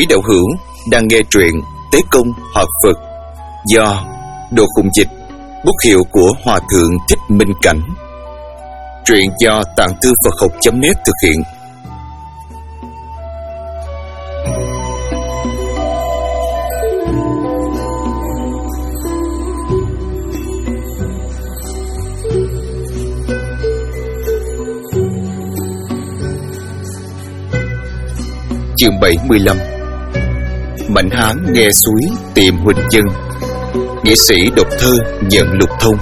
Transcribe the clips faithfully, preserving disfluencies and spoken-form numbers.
Quý đạo hữu đang nghe truyện Tế Công Hợp Phật do Đồ Khùng Dịch, bút hiệu của Hòa Thượng Thích Minh Cảnh. Truyện do Tạng Thư Phật Học chấm net thực hiện. Chương bảy mươi lăm. Mạnh hán nghe suối tìm Huỳnh Dân. Nghĩa sĩ đọc thơ nhận Lục Thông.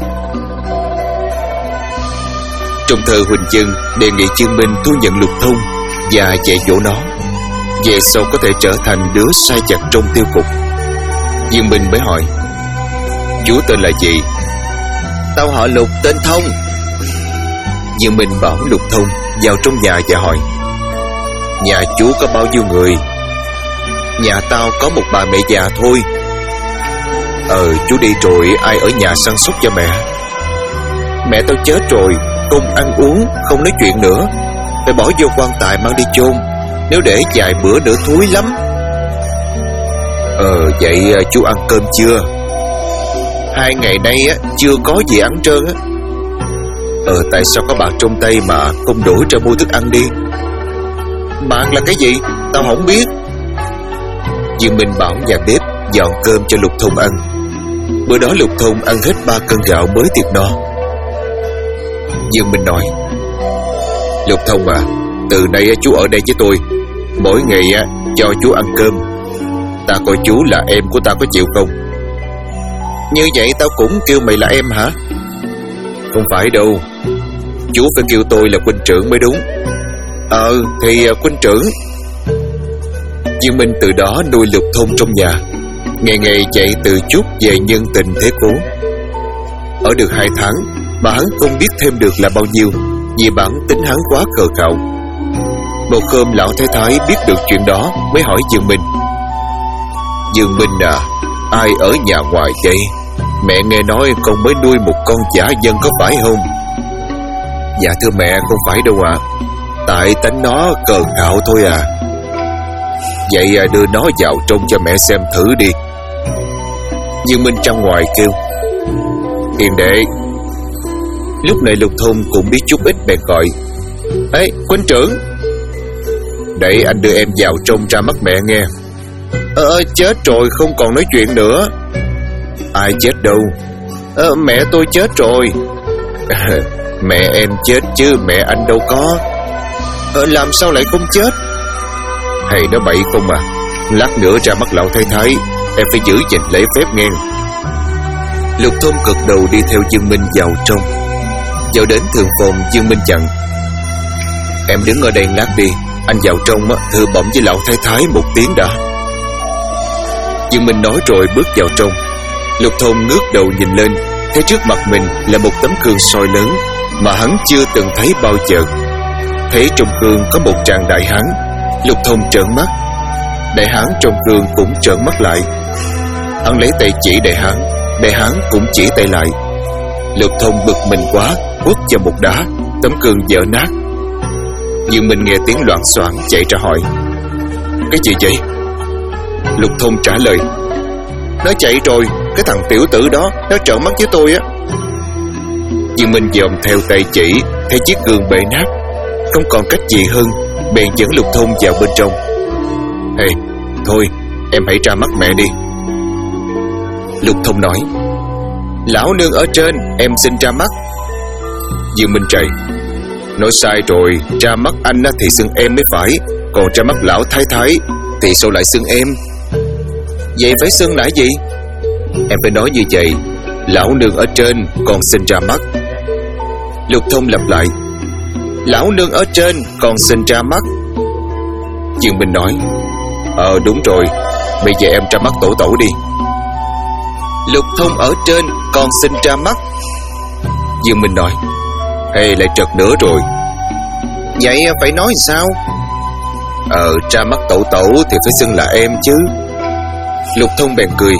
Trong thơ, Huỳnh Dân đề nghị Dương Minh thu nhận Lục Thông và dạy dỗ nó, về sau có thể trở thành đứa sai chặt trong tiêu cục. Dương Minh mới hỏi: chú tên là gì? Tao họ Lục, tên Thông. Dương Minh bảo Lục Thông vào trong nhà và hỏi: nhà chú có bao nhiêu người? Nhà tao có một bà mẹ già thôi. Ờ, chú đi rồi ai ở nhà săn sóc cho mẹ? Mẹ tao chết rồi, không ăn uống, không nói chuyện nữa, phải bỏ vô quan tài mang đi chôn, nếu để vài bữa nữa thúi lắm. Ờ, vậy chú ăn cơm chưa? Hai ngày nay á, chưa có gì ăn trơn á. Ờ, tại sao có bạc trong tay mà không đổi ra mua thức ăn đi? Bạc là cái gì? Tao không biết. Dương Minh bảo nhà bếp dọn cơm cho Lục Thông ăn. Bữa đó Lục Thông ăn hết ba cân gạo mới thiệt no. Dương Minh nói: Lục Thông à, từ nay chú ở đây với tôi, mỗi ngày cho chú ăn cơm. Ta coi chú là em của ta, có chịu không? Như vậy tao cũng kêu mày là em hả? Không phải đâu, chú phải kêu tôi là huynh trưởng mới đúng. Ờ thì huynh trưởng. Dương Minh từ đó nuôi Lục Thông trong nhà, ngày ngày chạy từ chút về nhân tình thế cố. Ở được hai tháng mà hắn không biết thêm được là bao nhiêu, vì bản tính hắn quá khờ khạo. Một hôm lão thái thái biết được chuyện đó mới hỏi Dương Minh: Dương Minh à, ai ở nhà ngoài vậy? Mẹ nghe nói con mới nuôi một con giả dân có phải không? Dạ thưa mẹ, không phải đâu ạ. À. Tại tánh nó cờ khạo thôi à. Vậy đưa nó vào trong cho mẹ xem thử đi. Dương Minh trong ngoài kêu: Hiền đệ. Lúc này Lục Thông cũng biết chút ít bèn gọi: Ê huynh trưởng, để anh đưa em vào trong ra mắt mẹ nghe. Ờ chết rồi, không còn nói chuyện nữa. Ai chết đâu? Ờ mẹ tôi chết rồi. Mẹ em chết chứ mẹ anh đâu có. Ờ làm sao lại không chết? Hay nó bậy không à? Lát nữa ra mắt lão thái thái, em phải giữ gìn lễ phép nghe. Lục Thông cực đầu đi theo Dương Minh vào trong. Vào đến thượng phòng, Dương Minh chặn: Em đứng ở đây lát đi, anh vào trong thưa bẩm với lão thái thái một tiếng đã. Dương Minh nói rồi bước vào trong. Lục Thông ngước đầu nhìn lên, thấy trước mặt mình là một tấm gương soi lớn mà hắn chưa từng thấy bao giờ. Thấy trong gương có một tràng đại hán. Lục Thông trợn mắt. Đại hán trong gương cũng trợn mắt lại. Hắn lấy tay chỉ đại hán, đại hán cũng chỉ tay lại. Lục Thông bực mình quá, quất vào một đá, tấm gương vỡ nát. Dương Minh nghe tiếng loạn xoạng chạy ra hỏi: Cái gì vậy? Lục Thông trả lời: Nó chạy rồi, cái thằng tiểu tử đó nó trợn mắt với tôi á. Dương Minh dòm theo tay chỉ, thấy chiếc gương bể nát, không còn cách gì hơn, bèn dẫn Lục Thông vào bên trong. Hey, thôi em hãy ra mắt mẹ đi. Lục Thông nói: Lão nương ở trên, em xin ra mắt. Dương Minh trầy: Nói sai rồi, ra mắt anh thì xưng em mới phải, còn ra mắt lão thái thái thì sao lại xưng em? Vậy phải xưng là gì? Em phải nói như vậy: Lão nương ở trên, còn xin ra mắt. Lục Thông lặp lại: Lão nương ở trên, còn xin ra mắt. Dương Minh nói: Ờ đúng rồi, bây giờ em ra mắt tổ tổ đi. Lục Thông ở trên, còn xin ra mắt. Dương Minh nói: Ê lại trật nữa rồi. Vậy phải nói sao? Ờ ra mắt tổ tổ thì phải xưng là em chứ. Lục Thông bèn cười: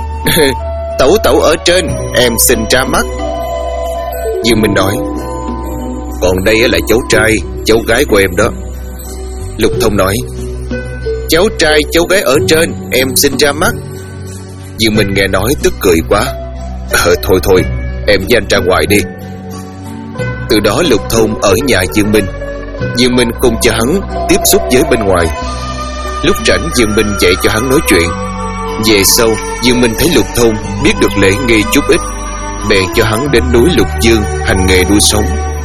Tẩu tẩu ở trên, em xin ra mắt. Dương Minh nói: Còn đây là cháu trai, cháu gái của em đó. Lục Thông nói: cháu trai cháu gái ở trên, em xin ra mắt. Dương Minh nghe nói tức cười quá. Ờ thôi thôi, em với anh ra ngoài đi. Từ đó Lục Thông ở nhà Dương Minh. Dương Minh không cho hắn tiếp xúc với bên ngoài. Lúc rảnh Dương Minh dạy cho hắn nói chuyện. Về sau Dương Minh thấy Lục Thông biết được lễ nghi chút ít, bèn cho hắn đến núi Lục Dương hành nghề nuôi sống.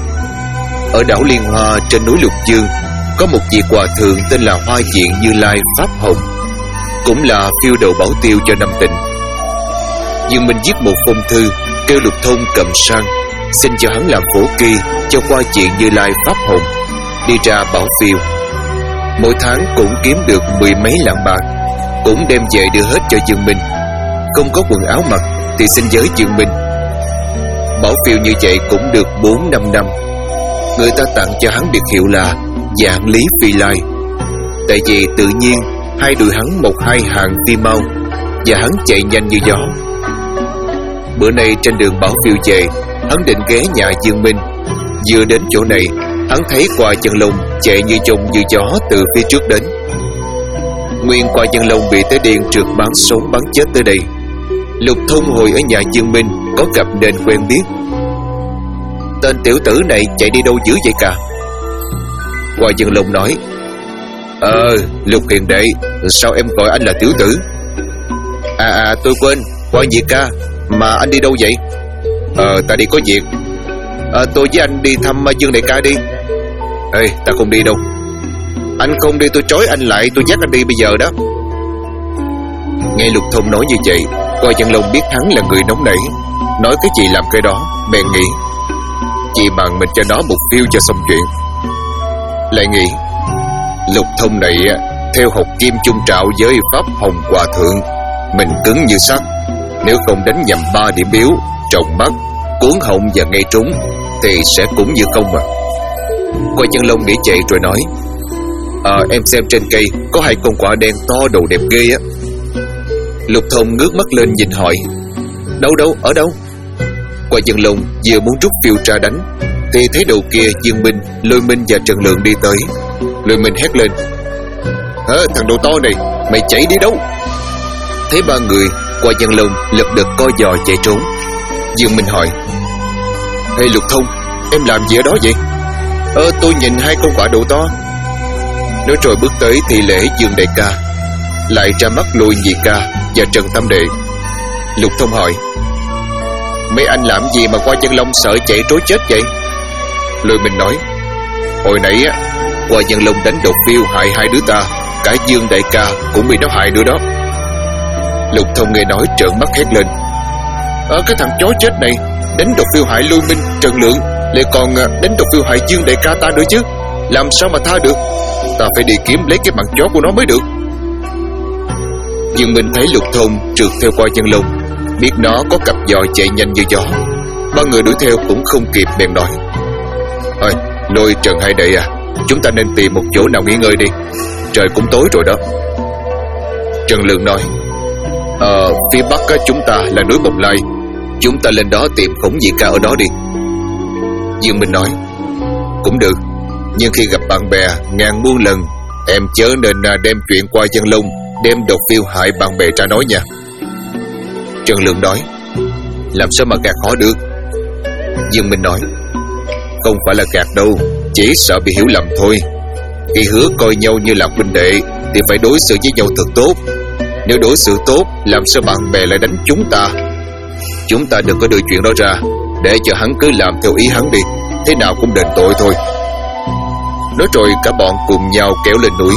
Ở đảo Liên Hoa trên núi Lục Dương có một vị hòa thượng tên là Hoa Diện Như Lai Pháp Hồng, cũng là phiêu đầu bảo tiêu cho Nam Tịnh. Dương Minh viết một phong thư kêu Lục Thông cầm sang, xin cho hắn làm phổ kỳ cho Hoa Diện Như Lai Pháp Hồng đi ra bảo phiêu. Mỗi tháng cũng kiếm được mười mấy lạng bạc, cũng đem về đưa hết cho Dương Minh. Không có quần áo mặc thì xin với Dương Minh. Bảo phiêu như vậy cũng được bốn năm năm. Người ta tặng cho hắn biệt hiệu là Vạn Lý Phi Lai, tại vì tự nhiên hai đùi hắn một hai hàng phi mau, và hắn chạy nhanh như gió. Bữa nay trên đường bảo phiêu về, hắn định ghé nhà Dương Minh. Vừa đến chỗ này, hắn thấy Qua Chân Long chạy như trông như gió từ phía trước đến. Nguyên Qua Chân Long bị Tế Điên trượt bắn sống bắn chết tới đây. Lục Thông hồi ở nhà Dương Minh có gặp nên quen biết. Tên tiểu tử này chạy đi đâu dữ vậy cả? Qua Chân Long nói: Ờ, Lục hiền đệ, sao em gọi anh là tiểu tử? À à, tôi quên, Qua Diệt ca, mà anh đi đâu vậy? Ờ, ta đi có việc. Ờ, tôi với anh đi thăm Dương đại ca đi. Ê, ta không đi đâu. Anh không đi tôi trói anh lại, tôi dắt anh đi bây giờ đó. Nghe Lục Thông nói như vậy, Qua Chân Long biết hắn là người nóng nảy, nói cái gì làm cái đó, bèn nghĩ chỉ bằng mình cho nó một phiêu cho xong chuyện. Lại nghĩ Lục Thông này theo học Kim Trung Trạo với Pháp Hồng Hòa Thượng, mình cứng như sắt. Nếu không đánh nhầm ba điểm yếu, trồng mắt, cuốn họng và ngay trúng, thì sẽ cũng như không mà. Qua Chân Long nghĩ chạy rồi nói: À, em xem trên cây có hai con quạ đen to đầu đẹp ghê á. Lục Thông ngước mắt lên nhìn hỏi: Đâu đâu, ở đâu? Qua Chân Long vừa muốn rút phiêu ra đánh, thì thấy đầu kia Dương Minh, Lôi Minh và Trần Lượng đi tới. Lôi Minh hét lên: Hả, thằng đồ to này, mày chạy đi đâu? Thấy ba người, Qua Chân Long lật đật co giò chạy trốn. Dương Minh hỏi: Ê Lục Thông, em làm gì ở đó vậy? Ờ, tôi nhìn hai con quạ đầu to. Nói rồi bước tới thì lễ Dương đại ca, lại ra mắt Lôi nhị ca và Trần Tam đệ. Lục Thông hỏi: Mấy anh làm gì mà Qua Chân Long sợ chạy trối chết vậy? Lôi Minh nói: Hồi nãy á, Qua Chân Long đánh độc phiêu hại hai đứa ta, cả Dương đại ca cũng bị nó hại nữa đó. Lục Thông nghe nói trợn mắt hét lên: Ờ, cái thằng chó chết này đánh độc phiêu hại Lôi Minh, Trần Lượng, lại còn đánh độc phiêu hại Dương đại ca ta nữa chứ, làm sao mà tha được? Ta phải đi kiếm lấy cái bằng chó của nó mới được. Dương Minh thấy Lục Thông trượt theo Qua Chân Long, biết nó có cặp giò chạy nhanh như gió. Ba người đuổi theo cũng không kịp, bèn nói: Ơi, Lôi, Trần hai đệ à, chúng ta nên tìm một chỗ nào nghỉ ngơi đi, trời cũng tối rồi đó. Trần Lượng nói: Ờ, phía bắc á, chúng ta là núi Bồng Lai, chúng ta lên đó tìm Khổng Nhị ca ở đó đi. Dương Minh nói: Cũng được, nhưng khi gặp bạn bè ngàn muôn lần, em chớ nên đem chuyện Qua Chân Long đem độc phiêu hại bạn bè ra nói nha. Trần Lượng nói: Làm sao mà gạt họ được? Dương Minh nói: Không phải là gạt đâu, chỉ sợ bị hiểu lầm thôi. Khi hứa coi nhau như là huynh đệ thì phải đối xử với nhau thật tốt. Nếu đối xử tốt, làm sao bạn bè lại đánh chúng ta? Chúng ta đừng có đưa chuyện đó ra, để cho hắn cứ làm theo ý hắn đi, thế nào cũng đền tội thôi. Nói rồi cả bọn cùng nhau kéo lên núi.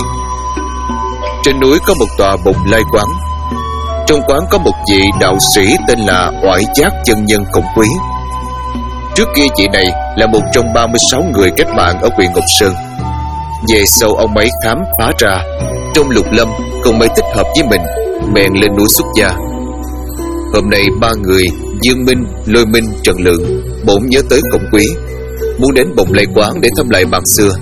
Trên núi có một tòa Bồng Lai quán. Trong quán có một vị đạo sĩ tên là Oải Giác Chân Nhân Khổng Quý. Trước kia vị này là một trong ba mươi sáu người kết bạn ở huyện Ngọc Sơn. Về sau ông ấy khám phá ra trong Lục Lâm không mấy thích hợp với mình, bèn lên núi xuất gia. Hôm nay ba người Dương Minh, Lôi Minh, Trần Lượng bỗng nhớ tới Khổng Quý, muốn đến Bồng Lai quán để thăm lại bạn xưa.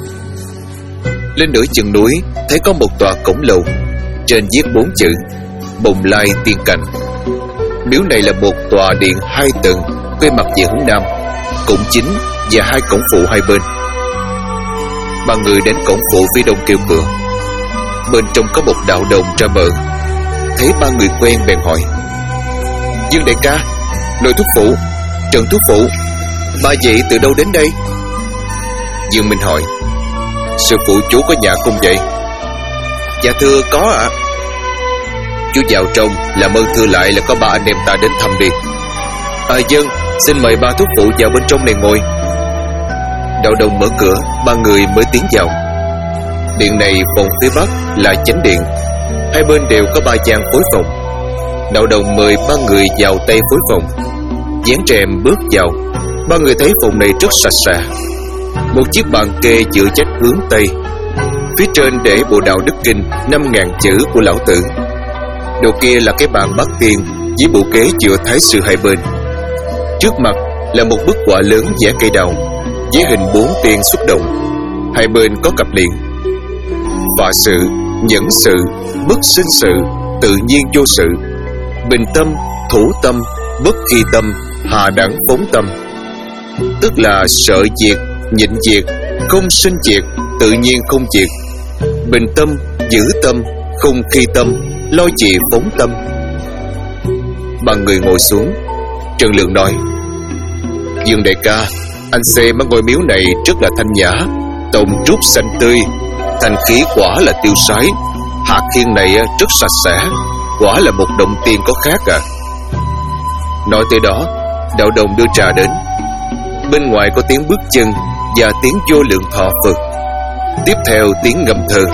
Lên nửa chừng núi thấy có một tòa cổng lầu, trên viết bốn chữ Bồng Lai Tiên Cảnh. Miếu này là một tòa điện hai tầng, quay mặt về hướng nam, cổng chính và hai cổng phụ hai bên. Ba người đến cổng phụ phía đông kêu cửa. bên trong có một đạo đồng ra mở. Thấy ba người quen bèn hỏi: Dương đại ca, Lôi thúc phụ, Trần thúc phụ, ba vị từ đâu đến đây? Dương Minh hỏi: Sư phụ chú có nhà không vậy? Dạ thưa có ạ. À. Chú vào trong làm ơn thưa lại là có ba anh em ta đến thăm đi. À dân, xin mời ba thúc phụ vào bên trong này ngồi. Đạo đồng mở cửa, ba người mới tiến vào. Điện này phòng phía bắc là chánh điện, hai bên đều có ba gian phối phòng. Đạo đồng mời ba người vào tây phối phòng. Dán rèm bước vào, ba người thấy phòng này rất sạch sẽ. Một chiếc bàn kê dựa chách hướng tây, phía trên để bộ đạo đức kinh năm ngàn chữ của lão tử. Đầu kia là cái bàn bát tiên với bộ ghế dựa thái sư hai bên. Trước mặt là một bức họa lớn vẽ cây đào với hình bốn tiên xuất động, hai bên có cặp liền: Phạ sự, nhẫn sự, bất sinh sự, tự nhiên vô sự, bình tâm, thủ tâm, bất khi tâm, hà đẳng phóng tâm. Tức là sợ diệt, nhịn diệt, không sinh diệt, tự nhiên không diệt, bình tâm, giữ tâm, không khi tâm, lo trị phóng tâm. Ba người ngồi xuống. Trần Lượng nói: Dương đại ca, anh xem ở ngôi miếu này rất là thanh nhã, tông trúc xanh tươi, thanh khí quả là tiêu sái. Hạt khiên này rất sạch sẽ, quả là một động tiên có khác à. Nói tới đó, đạo đồng đưa trà đến. Bên ngoài có tiếng bước chân và tiếng vô lượng thọ Phật. Tiếp theo tiếng ngâm thơ: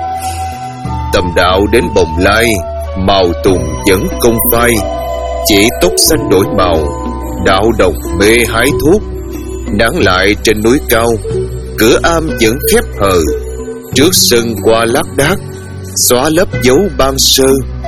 Tầm đạo đến bồng lai, màu tùng vẫn công phai, chỉ tóc xanh đổi màu, đạo đồng mê hái thuốc. Nắng lại trên núi cao, cửa am vẫn khép hờ, trước sân qua lác đác, xóa lấp dấu ban sơ.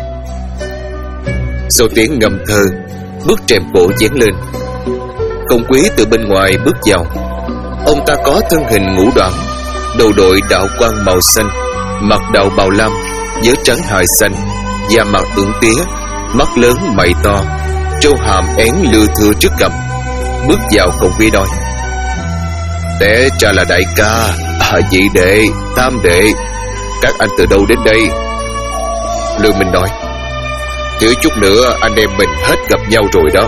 Sau tiếng ngâm thơ, bức rèm cổ dán lên. Công quý từ bên ngoài bước vào. Ông ta có thân hình ngũ đoạn, đầu đội đạo quan màu xanh, mặc đạo bào lam, vớ trắng hài xanh, da mặt ửng tía, mắt lớn mày to, trâu hàm én lưa thưa trước cằm. Bước vào công quý nói: Té ra là đại ca, à, nhị đệ, tam đệ, các anh từ đâu đến đây? Lương Minh nói: Thiếu chút nữa anh em mình hết gặp nhau rồi đó.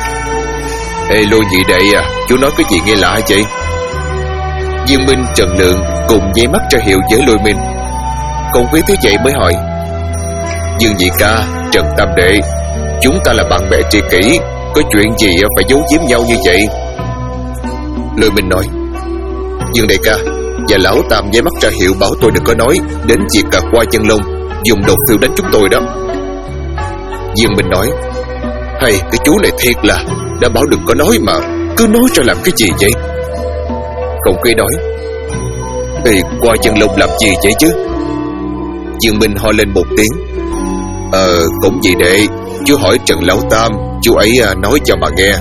Ê Lôi nhị đệ à, chú nói cái gì nghe lạ vậy? Dương Minh, Trần Lượng cùng nháy mắt ra hiệu với Lôi Minh. Công quý thấy vậy mới hỏi: Dương nhị ca, Trần tam đệ, chúng ta là bạn bè tri kỷ, có chuyện gì phải giấu giếm nhau như vậy? Lôi Minh nói: Dương đại ca và lão tam nháy mắt ra hiệu bảo tôi đừng có nói đến việc cả qua chân lông dùng độc phiêu đánh chúng tôi đó. Dương Minh nói: Hay cái chú này thiệt là đã bảo đừng có nói mà cứ nói ra làm cái gì vậy? Không quý nói: Ê, qua chân lông làm gì vậy chứ? Dương Minh ho lên một tiếng: Ờ, cũng gì đệ, chú hỏi Trần lão tam, chú ấy à, nói cho mà nghe.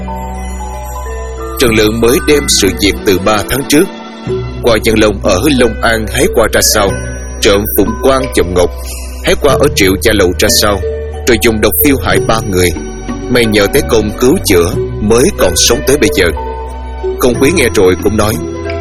Trần Lượng mới đem sự việc từ ba tháng trước. Qua chân lông ở Long An hái qua ra sao, trộm Phụng Quan chồng Ngọc, hái qua ở Triệu Cha Lầu ra sao, rồi dùng độc phiêu hại ba người. May nhờ tới công cứu chữa mới còn sống tới bây giờ. Công quý nghe rồi cũng nói: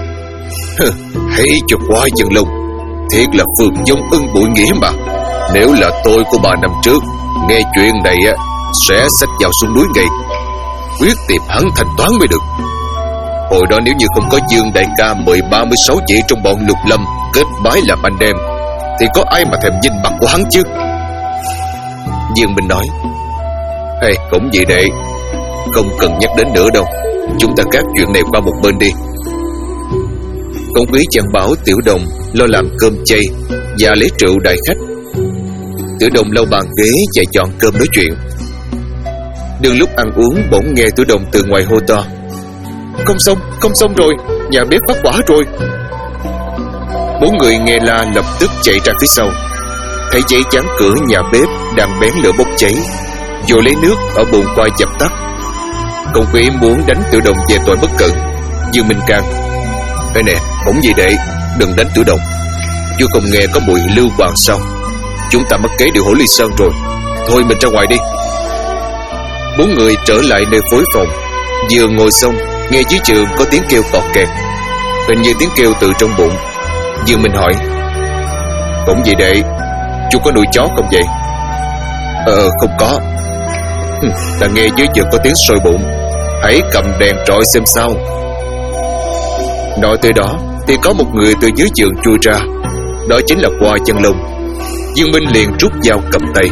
Hãy cho qua chân lông, thiệt là phường dông ưng bụi nghĩa mà. Nếu là tôi của ba năm trước nghe chuyện này á, sẽ xách vào xuống núi ngay, quyết tìm hắn thanh toán mới được. Hồi đó nếu như không có Dương đại ca mười ba mươi sáu vị trong bọn Lục Lâm kết bái làm anh em, thì có ai mà thèm nhìn mặt của hắn chứ? Dương Minh nói: Hey, cũng vậy đệ, không cần nhắc đến nữa đâu, chúng ta gác chuyện này qua một bên đi. Công quý chẳng bảo Tiểu Đồng lo làm cơm chay và lấy rượu đại khách. Tiểu Đồng lau bàn ghế và chọn cơm nói chuyện. Đương lúc ăn uống bỗng nghe Tiểu Đồng từ ngoài hô to: Không xong, không xong rồi, nhà bếp phát hỏa rồi. Bốn người nghe la lập tức chạy ra phía sau, thấy giấy dán cửa nhà bếp đang bén lửa bốc cháy, rồi lấy nước ở bồn qua dập tắt. Công quý muốn đánh Tiểu Đồng về tội bất cẩn. Dương Minh can: Ê nè, cũng gì đệ, đừng đánh Tiểu Đồng. Chú không nghe có mùi lưu hoàng sao? Chúng ta mất kế điều Hổ Ly Sơn rồi. Thôi mình ra ngoài đi. Bốn người trở lại nơi phối phòng. Vừa ngồi xong, nghe dưới trường có tiếng kêu cọt kẹt, hình như tiếng kêu từ trong bụng. Dương Minh hỏi: Cũng vậy đệ, chú có nuôi chó không vậy? Ờ không có. Ta nghe dưới giường có tiếng sôi bụng, hãy cầm đèn trọi xem sao. Nói tới đó thì có một người từ dưới giường chui ra. Đó chính là Qua Chân Long. Dương Minh liền rút dao cầm tay.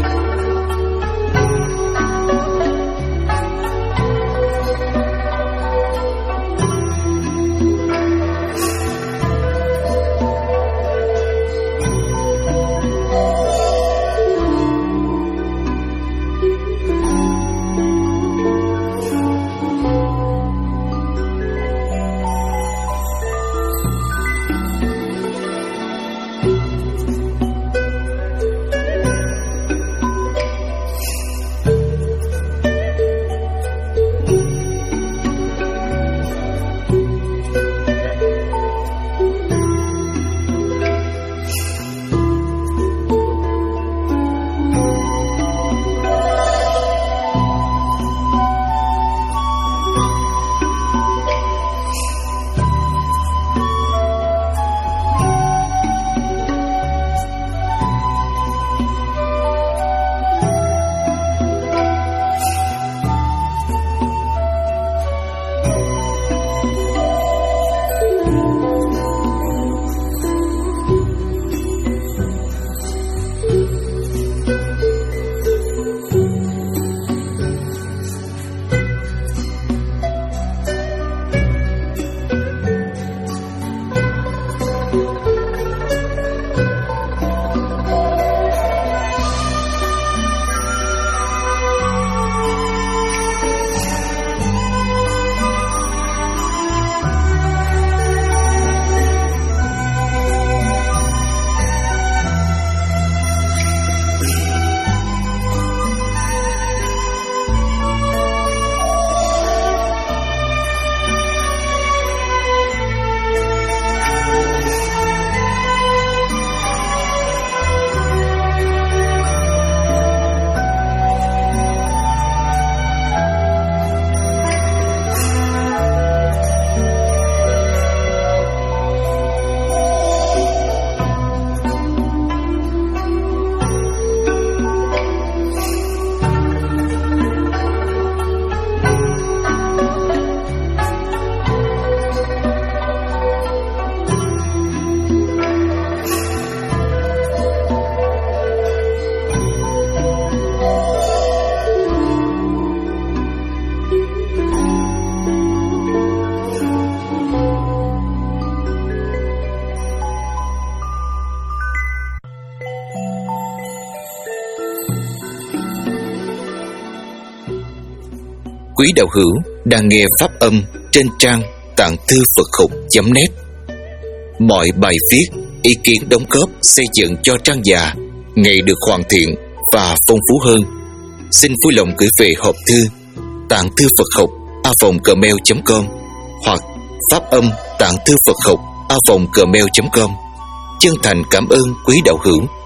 Quý đạo hữu đang nghe pháp âm trên trang tạng thư Phật học chấm net. Mọi bài viết, ý kiến đóng góp xây dựng cho trang già ngày được hoàn thiện và phong phú hơn. Xin vui lòng gửi về hộp thư tạng thư Phật học a vòng gmail chấm com hoặc pháp âm tạng thư Phật học a vòng gmail chấm com. Chân thành cảm ơn quý đạo hữu.